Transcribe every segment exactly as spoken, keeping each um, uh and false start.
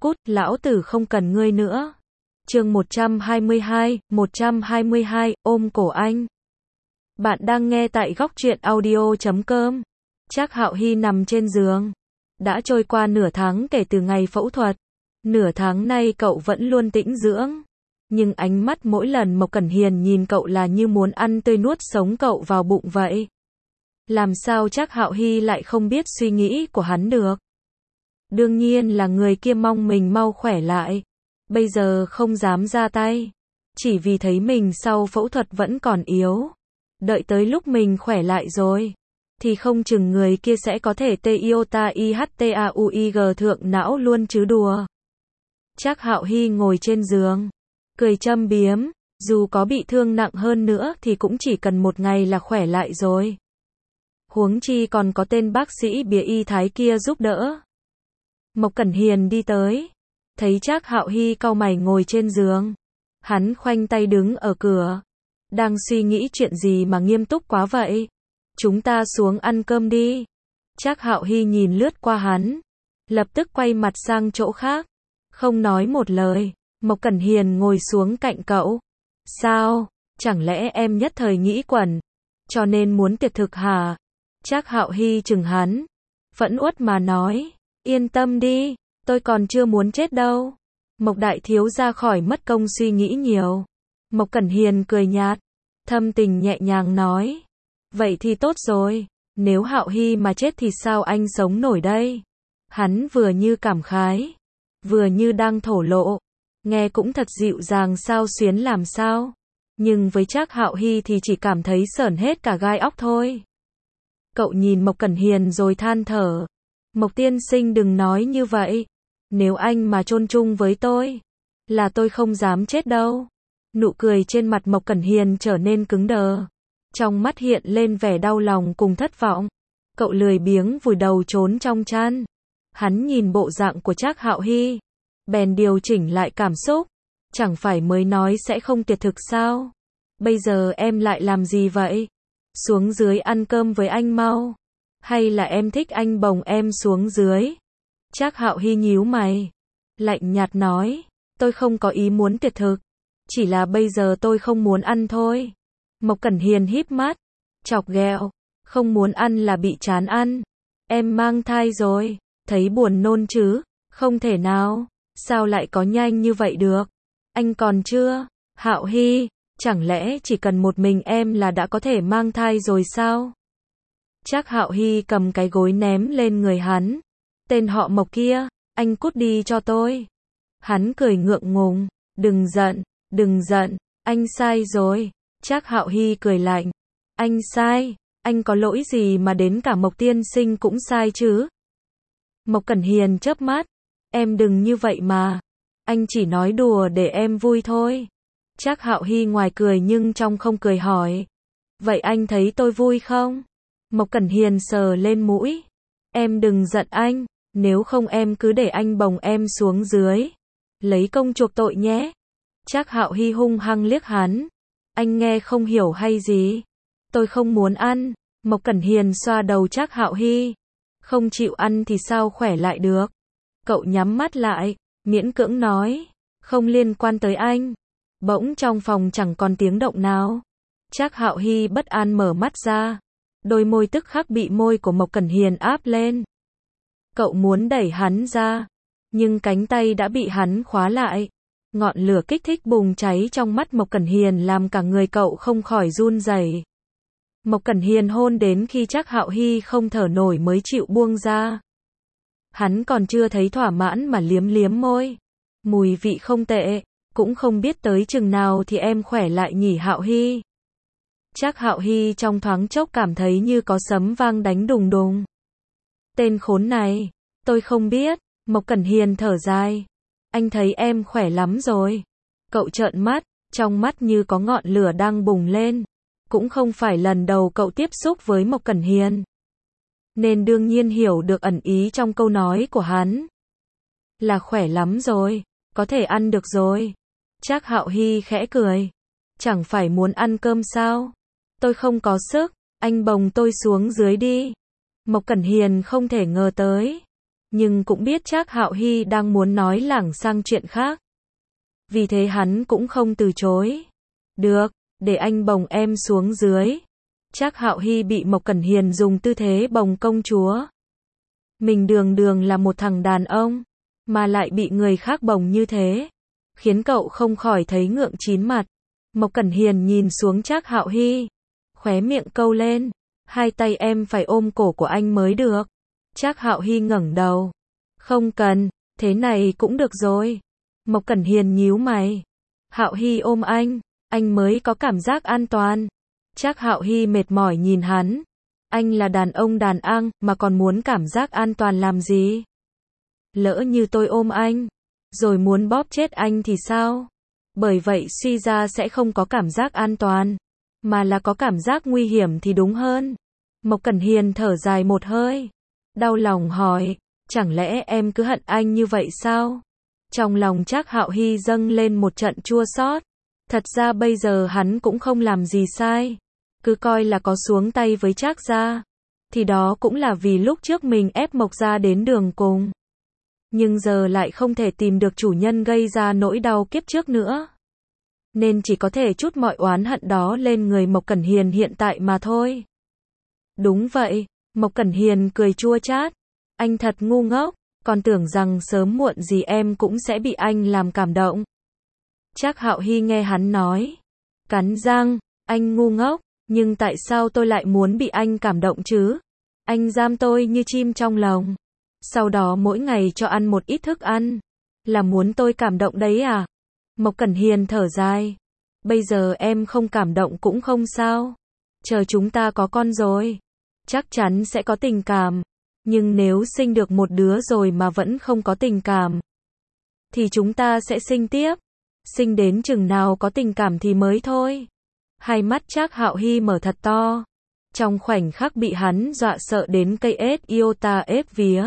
cút, lão tử không cần ngươi nữa. Chương một trăm hai mươi hai, một trăm hai mươi hai, ôm cổ anh. Bạn đang nghe tại góc truyện audio chấm com. Trác Hạo Hy nằm trên giường. Đã trôi qua nửa tháng kể từ ngày phẫu thuật. Nửa tháng nay cậu vẫn luôn tĩnh dưỡng. Nhưng ánh mắt mỗi lần Mộc Cẩn Hiền nhìn cậu là như muốn ăn tươi nuốt sống cậu vào bụng vậy. Làm sao Trác Hạo Hy lại không biết suy nghĩ của hắn được? Đương nhiên là người kia mong mình mau khỏe lại. Bây giờ không dám ra tay. Chỉ vì thấy mình sau phẫu thuật vẫn còn yếu. Đợi tới lúc mình khỏe lại rồi. Thì không chừng người kia sẽ có thể tê iota ihtauig thượng não luôn chứ đùa. Trác Hạo Hy ngồi trên giường. Cười châm biếm. Dù có bị thương nặng hơn nữa thì cũng chỉ cần một ngày là khỏe lại rồi. Huống chi còn có tên bác sĩ bìa y thái kia giúp đỡ. Mộc Cẩn Hiền đi tới. Thấy Trác Hạo Hy cau mày ngồi trên giường. Hắn khoanh tay đứng ở cửa. Đang suy nghĩ chuyện gì mà nghiêm túc quá vậy? Chúng ta xuống ăn cơm đi. Trác Hạo Hy nhìn lướt qua hắn. Lập tức quay mặt sang chỗ khác. Không nói một lời. Mộc Cẩn Hiền ngồi xuống cạnh cậu. Sao? Chẳng lẽ em nhất thời nghĩ quẩn? Cho nên muốn tiệt thực hả? Trác Hạo Hy chừng hắn. Phẫn uất mà nói. Yên tâm đi. Tôi còn chưa muốn chết đâu. Mộc đại thiếu ra khỏi mất công suy nghĩ nhiều. Mộc Cẩn Hiền cười nhạt. Thâm tình nhẹ nhàng nói. Vậy thì tốt rồi. Nếu Hạo Hy mà chết thì sao anh sống nổi đây? Hắn vừa như cảm khái. Vừa như đang thổ lộ. Nghe cũng thật dịu dàng sao xuyến làm sao. Nhưng với Trác Hạo Hy thì chỉ cảm thấy sởn hết cả gai óc thôi. Cậu nhìn Mộc Cẩn Hiền rồi than thở. Mộc tiên sinh đừng nói như vậy. Nếu anh mà chôn chung với tôi, là tôi không dám chết đâu. Nụ cười trên mặt Mộc Cẩn Hiền trở nên cứng đờ. Trong mắt hiện lên vẻ đau lòng cùng thất vọng. Cậu lười biếng vùi đầu trốn trong chăn. Hắn nhìn bộ dạng của Trác Hạo Hy. Bèn điều chỉnh lại cảm xúc. Chẳng phải mới nói sẽ không tiệt thực sao? Bây giờ em lại làm gì vậy? Xuống dưới ăn cơm với anh mau. Hay là em thích anh bồng em xuống dưới? Trác Hạo Hy nhíu mày. Lạnh nhạt nói. Tôi không có ý muốn tiệt thực. Chỉ là bây giờ tôi không muốn ăn thôi. Mộc Cẩn Hiền híp mắt. Chọc ghẹo. Không muốn ăn là bị chán ăn. Em mang thai rồi. Thấy buồn nôn chứ? Không thể nào. Sao lại có nhanh như vậy được? Anh còn chưa? Hạo Hy. Chẳng lẽ chỉ cần một mình em là đã có thể mang thai rồi sao? Trác Hạo Hy cầm cái gối ném lên người hắn. Tên họ Mộc kia, anh cút đi cho tôi. Hắn cười ngượng ngùng. Đừng giận, đừng giận, anh sai rồi. Trác Hạo Hy cười lạnh. Anh sai? Anh có lỗi gì mà đến cả Mộc tiên sinh cũng sai chứ? Mộc Cẩn Hiền chớp mắt. Em đừng như vậy mà. Anh chỉ nói đùa để em vui thôi. Trác Hạo Hy ngoài cười nhưng trong không cười hỏi. Vậy anh thấy tôi vui không? Mộc Cẩn Hiền sờ lên mũi. Em đừng giận anh. Nếu không em cứ để anh bồng em xuống dưới. Lấy công chuộc tội nhé. Trác Hạo Hy hung hăng liếc hắn. Anh nghe không hiểu hay gì? Tôi không muốn ăn. Mộc Cẩn Hiền xoa đầu Trác Hạo Hy. Không chịu ăn thì sao khỏe lại được? Cậu nhắm mắt lại. Miễn cưỡng nói. Không liên quan tới anh. Bỗng trong phòng chẳng còn tiếng động nào. Trác Hạo Hy bất an mở mắt ra. Đôi môi tức khắc bị môi của Mộc Cẩn Hiền áp lên. Cậu muốn đẩy hắn ra. Nhưng cánh tay đã bị hắn khóa lại. Ngọn lửa kích thích bùng cháy trong mắt Mộc Cẩn Hiền làm cả người cậu không khỏi run rẩy. Mộc Cẩn Hiền hôn đến khi Trác Hạo Hy không thở nổi mới chịu buông ra. Hắn còn chưa thấy thỏa mãn mà liếm liếm môi. Mùi vị không tệ. Cũng không biết tới chừng nào thì em khỏe lại nhỉ Hạo Hy. Trác Hạo Hy trong thoáng chốc cảm thấy như có sấm vang đánh đùng đùng. Tên khốn này. Tôi không biết. Mộc Cẩn Hiền thở dài. Anh thấy em khỏe lắm rồi. Cậu trợn mắt. Trong mắt như có ngọn lửa đang bùng lên. Cũng không phải lần đầu cậu tiếp xúc với Mộc Cẩn Hiền. Nên đương nhiên hiểu được ẩn ý trong câu nói của hắn. Là khỏe lắm rồi. Có thể ăn được rồi. Trác Hạo Hy khẽ cười. Chẳng phải muốn ăn cơm sao? Tôi không có sức. Anh bồng tôi xuống dưới đi. Mộc Cẩn Hiền không thể ngờ tới. nhưng cũng biết Trác Hạo Hy đang muốn nói lảng sang chuyện khác. Vì thế hắn cũng không từ chối. Được, để anh bồng em xuống dưới. Trác Hạo Hy bị Mộc Cẩn Hiền dùng tư thế bồng công chúa. Mình đường đường là một thằng đàn ông, mà lại bị người khác bồng như thế, khiến cậu không khỏi thấy ngượng chín mặt. Mộc Cẩn Hiền nhìn xuống Trác Hạo Hy, khóe miệng câu lên, hai tay em phải ôm cổ của anh mới được. Trác Hạo Hy ngẩng đầu, không cần, thế này cũng được rồi. Mộc Cẩn Hiền nhíu mày, Hạo Hy ôm anh, anh mới có cảm giác an toàn. Trác Hạo Hy mệt mỏi nhìn hắn, anh là đàn ông đàn ang mà còn muốn cảm giác an toàn làm gì? Lỡ như tôi ôm anh, rồi muốn bóp chết anh thì sao? Bởi vậy suy ra sẽ không có cảm giác an toàn, mà là có cảm giác nguy hiểm thì đúng hơn. Mộc Cẩn Hiền thở dài một hơi, đau lòng hỏi, chẳng lẽ em cứ hận anh như vậy sao? Trong lòng Trác Hạo Hy dâng lên một trận chua xót. Thật ra bây giờ hắn cũng không làm gì sai, cứ coi là có xuống tay với Trác gia, thì đó cũng là vì lúc trước mình ép Mộc gia đến đường cùng. Nhưng giờ lại không thể tìm được chủ nhân gây ra nỗi đau kiếp trước nữa, nên chỉ có thể trút mọi oán hận đó lên người Mộc Cẩn Hiền hiện tại mà thôi. Đúng vậy, Mộc Cẩn Hiền cười chua chát, anh thật ngu ngốc, còn tưởng rằng sớm muộn gì em cũng sẽ bị anh làm cảm động. Trác Hạo Hy nghe hắn nói, cắn răng, anh ngu ngốc, nhưng tại sao tôi lại muốn bị anh cảm động chứ? Anh giam tôi như chim trong lồng, sau đó mỗi ngày cho ăn một ít thức ăn, là muốn tôi cảm động đấy à? Mộc Cẩn Hiền thở dài, bây giờ em không cảm động cũng không sao, chờ chúng ta có con rồi, chắc chắn sẽ có tình cảm, nhưng nếu sinh được một đứa rồi mà vẫn không có tình cảm, thì chúng ta sẽ sinh tiếp, sinh đến chừng nào có tình cảm thì mới thôi. Hai mắt Trác Hạo Hy mở thật to, trong khoảnh khắc bị hắn dọa sợ đến cây ết iota ép vía.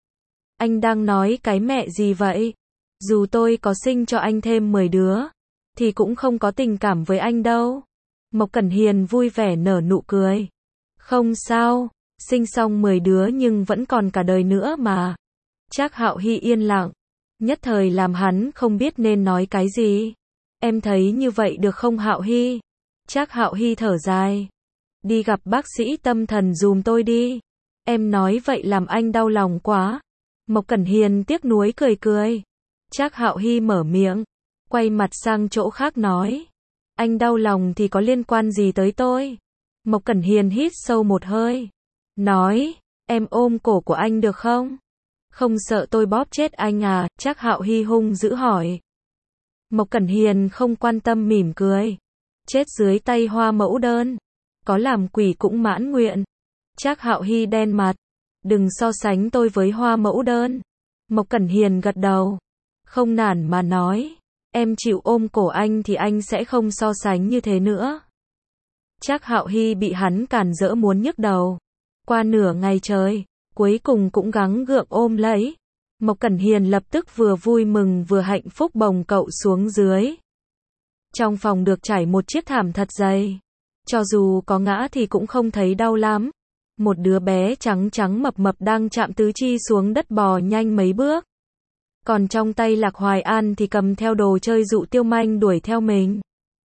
Anh đang nói cái mẹ gì vậy? Dù tôi có sinh cho anh thêm mười đứa, thì cũng không có tình cảm với anh đâu. Mộc Cẩn Hiền vui vẻ nở nụ cười. Không sao, sinh xong mười đứa nhưng vẫn còn cả đời nữa mà. Trác Hạo Hy yên lặng, nhất thời làm hắn không biết nên nói cái gì. Em thấy như vậy được không Hạo Hy? Trác Hạo Hy thở dài. Đi gặp bác sĩ tâm thần dùm tôi đi. Em nói vậy làm anh đau lòng quá. Mộc Cẩn Hiền tiếc nuối cười cười. Trác Hạo Hy mở miệng, quay mặt sang chỗ khác nói. Anh đau lòng thì có liên quan gì tới tôi? Mộc Cẩn Hiền hít sâu một hơi, nói, em ôm cổ của anh được không? Không sợ tôi bóp chết anh à? Trác Hạo Hy hung dữ hỏi. Mộc Cẩn Hiền không quan tâm mỉm cười. Chết dưới tay Hoa Mẫu Đơn, có làm quỷ cũng mãn nguyện. Trác Hạo Hy đen mặt, đừng so sánh tôi với Hoa Mẫu Đơn. Mộc Cẩn Hiền gật đầu, không nản mà nói, em chịu ôm cổ anh thì anh sẽ không so sánh như thế nữa. Trác Hạo Hy bị hắn cản rỡ muốn nhức đầu. Qua nửa ngày trời, cuối cùng cũng gắng gượng ôm lấy. Mộc Cẩn Hiền lập tức vừa vui mừng vừa hạnh phúc bồng cậu xuống dưới. Trong phòng được trải một chiếc thảm thật dày, cho dù có ngã thì cũng không thấy đau lắm. Một đứa bé trắng trắng mập mập đang chạm tứ chi xuống đất bò nhanh mấy bước. Còn trong tay Lạc Hoài An thì cầm theo đồ chơi dụ Tiêu Manh đuổi theo mình.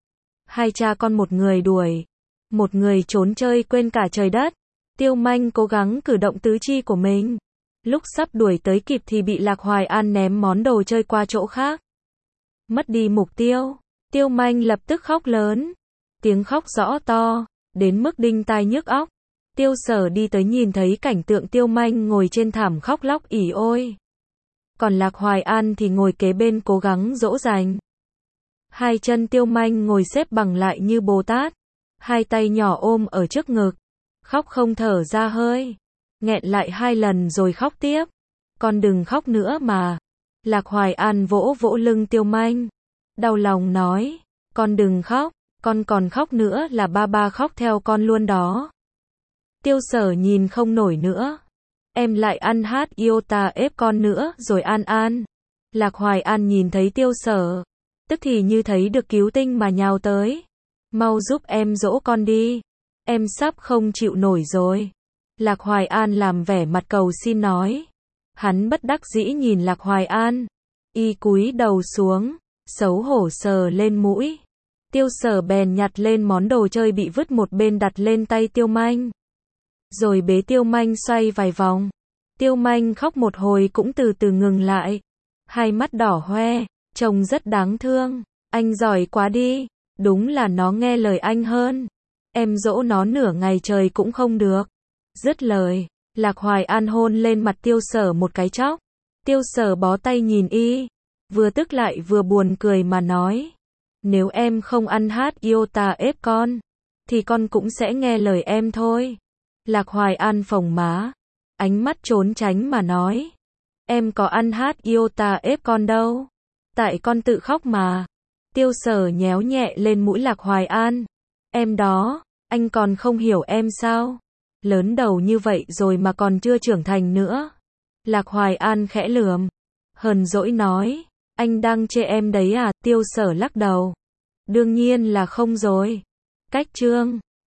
Hai cha con một người đuổi, một người trốn chơi quên cả trời đất. Tiêu Manh cố gắng cử động tứ chi của mình. Lúc sắp đuổi tới kịp thì bị Lạc Hoài An ném món đồ chơi qua chỗ khác. Mất đi mục tiêu, Tiêu Manh lập tức khóc lớn. Tiếng khóc rõ to, đến mức đinh tai nhức óc. Tiêu Sở đi tới nhìn thấy cảnh tượng Tiêu Manh ngồi trên thảm khóc lóc ỉ ôi. Còn Lạc Hoài An thì ngồi kế bên cố gắng dỗ dành. Hai chân Tiêu Manh ngồi xếp bằng lại như Bồ Tát. Hai tay nhỏ ôm ở trước ngực. Khóc không thở ra hơi. Nghẹn lại hai lần rồi khóc tiếp. Con đừng khóc nữa mà. Lạc Hoài An vỗ vỗ lưng Tiêu Manh. Đau lòng nói. Con đừng khóc. Con còn khóc nữa là ba ba khóc theo con luôn đó. Tiêu Sở nhìn không nổi nữa. Em lại ăn hát iota ép con nữa rồi An An. Lạc Hoài An nhìn thấy Tiêu Sở, tức thì như thấy được cứu tinh mà nhào tới. Mau giúp em dỗ con đi. Em sắp không chịu nổi rồi. Lạc Hoài An làm vẻ mặt cầu xin nói. Hắn bất đắc dĩ nhìn Lạc Hoài An. Y cúi đầu xuống, xấu hổ sờ lên mũi. Tiêu Sở bèn nhặt lên món đồ chơi bị vứt một bên đặt lên tay Tiêu Manh. Rồi bế Tiêu Manh xoay vài vòng. Tiêu Manh khóc một hồi cũng từ từ ngừng lại. Hai mắt đỏ hoe, trông rất đáng thương. Anh giỏi quá đi, đúng là nó nghe lời anh hơn. Em dỗ nó nửa ngày trời cũng không được. Dứt lời, Lạc Hoài An hôn lên mặt Tiêu Sở một cái chóc. Tiêu Sở bó tay nhìn y, vừa tức lại vừa buồn cười mà nói. Nếu em không ăn hát iota ép con, thì con cũng sẽ nghe lời em thôi. Lạc Hoài An phồng má, ánh mắt trốn tránh mà nói. Em có ăn hát iota ép con đâu. Tại con tự khóc mà. Tiêu Sở nhéo nhẹ lên mũi Lạc Hoài An. Em đó, anh còn không hiểu em sao? Lớn đầu như vậy rồi mà còn chưa trưởng thành nữa. Lạc Hoài An khẽ lườm, hờn dỗi nói. Anh đang chê em đấy à? Tiêu Sở lắc đầu. Đương nhiên là không rồi. Cách chương